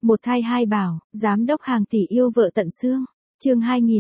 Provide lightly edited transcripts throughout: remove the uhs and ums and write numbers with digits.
Một thai hai bảo, giám đốc hàng tỷ yêu vợ tận xương. Chương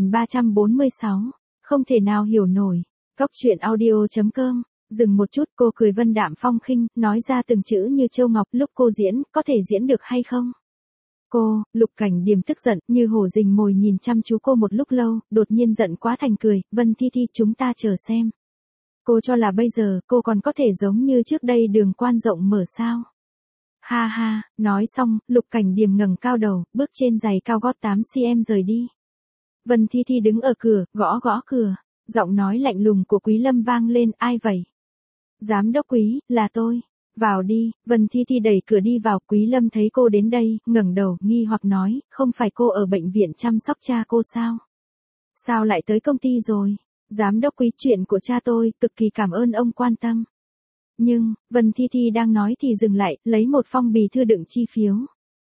2346. Không thể nào hiểu nổi. Cóc truyện audio.com. Dừng một chút, cô cười vân đạm phong khinh, nói ra từng chữ như châu ngọc. Lúc cô diễn, có thể diễn được hay không? Cô, Lục Cảnh Điềm tức giận, như hổ rình mồi nhìn chăm chú cô một lúc lâu, đột nhiên giận quá thành cười. Vân Thi Thi, chúng ta chờ xem. Cô cho là bây giờ, cô còn có thể giống như trước đây đường quan rộng mở sao? Ha ha, nói xong, Lục Cảnh Điềm ngẩng cao đầu, bước trên giày cao gót 8cm rời đi. Vân Thi Thi đứng ở cửa, gõ gõ cửa. Giọng nói lạnh lùng của Quý Lâm vang lên, ai vậy? Giám đốc Quý, là tôi. Vào đi. Vân Thi Thi đẩy cửa đi vào. Quý Lâm thấy cô đến đây, ngẩng đầu, nghi hoặc nói, không phải cô ở bệnh viện chăm sóc cha cô sao? Sao lại tới công ty rồi? Giám đốc Quý, chuyện của cha tôi, cực kỳ cảm ơn ông quan tâm. Nhưng, Vân Thi Thi đang nói thì dừng lại, lấy một phong bì thư đựng chi phiếu.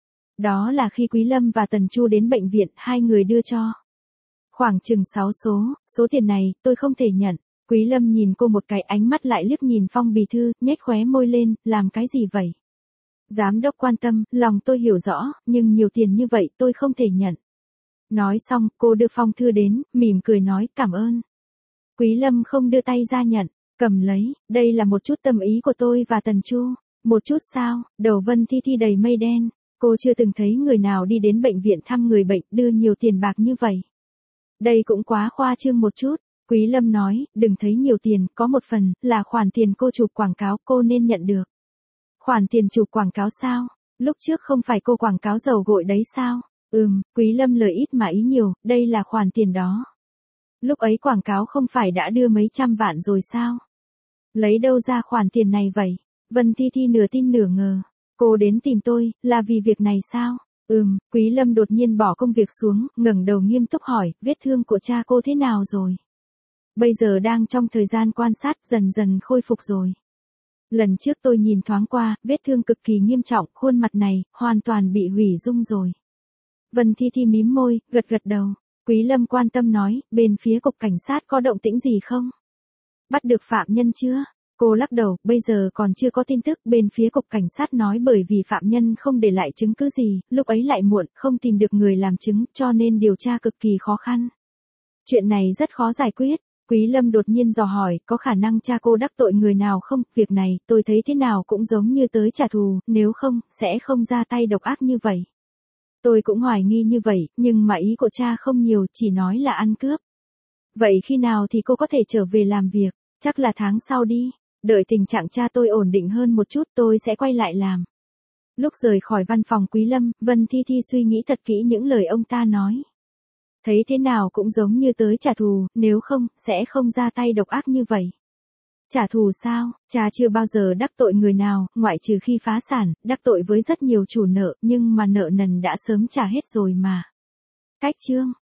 Đó là khi Quý Lâm và Tần Chu đến bệnh viện, hai người đưa cho. Khoảng chừng 6 số tiền này, tôi không thể nhận. Quý Lâm nhìn cô một cái, ánh mắt lại liếc nhìn phong bì thư, nhếch khóe môi lên, làm cái gì vậy? Giám đốc quan tâm, lòng tôi hiểu rõ, nhưng nhiều tiền như vậy tôi không thể nhận. Nói xong, cô đưa phong thư đến, mỉm cười nói, cảm ơn. Quý Lâm không đưa tay ra nhận, cầm lấy, đây là một chút tâm ý của tôi và Tần Chu. Một chút sao? Đầu Vân Thi Thi đầy mây đen, cô chưa từng thấy người nào đi đến bệnh viện thăm người bệnh đưa nhiều tiền bạc như vậy. Đây cũng quá khoa trương một chút. Quý Lâm nói, đừng thấy nhiều tiền, có một phần, là khoản tiền cô chụp quảng cáo, cô nên nhận được. Khoản tiền chụp quảng cáo sao? Lúc trước không phải cô quảng cáo dầu gội đấy sao? Quý Lâm lời ít mà ý nhiều, đây là khoản tiền đó. Lúc ấy quảng cáo không phải đã đưa mấy trăm vạn rồi sao? Lấy đâu ra khoản tiền này vậy? Vân Thi Thi nửa tin nửa ngờ. Cô đến tìm tôi, là vì việc này sao? Quý Lâm đột nhiên bỏ công việc xuống, ngẩng đầu nghiêm túc hỏi, vết thương của cha cô thế nào rồi? Bây giờ đang trong thời gian quan sát, dần dần khôi phục rồi. Lần trước tôi nhìn thoáng qua, vết thương cực kỳ nghiêm trọng, khuôn mặt này, hoàn toàn bị hủy dung rồi. Vân Thi Thi mím môi, gật gật đầu. Quý Lâm quan tâm nói, bên phía cục cảnh sát có động tĩnh gì không? Bắt được phạm nhân chưa? Cô lắc đầu, bây giờ còn chưa có tin tức. Bên phía cục cảnh sát nói bởi vì phạm nhân không để lại chứng cứ gì, lúc ấy lại muộn, không tìm được người làm chứng, cho nên điều tra cực kỳ khó khăn. Chuyện này rất khó giải quyết. Quý Lâm đột nhiên dò hỏi, có khả năng cha cô đắc tội người nào không? Việc này, tôi thấy thế nào cũng giống như tới trả thù, nếu không, sẽ không ra tay độc ác như vậy. Tôi cũng hoài nghi như vậy, nhưng mà ý của cha không nhiều, chỉ nói là ăn cướp. Vậy khi nào thì cô có thể trở về làm việc? Chắc là tháng sau đi. Đợi tình trạng cha tôi ổn định hơn một chút, tôi sẽ quay lại làm. Lúc rời khỏi văn phòng Quý Lâm, Vân Thi Thi suy nghĩ thật kỹ những lời ông ta nói. Thấy thế nào cũng giống như tới trả thù, nếu không, sẽ không ra tay độc ác như vậy. Trả thù sao? Cha chưa bao giờ đắc tội người nào, ngoại trừ khi phá sản, đắc tội với rất nhiều chủ nợ, nhưng mà nợ nần đã sớm trả hết rồi mà. Cách chương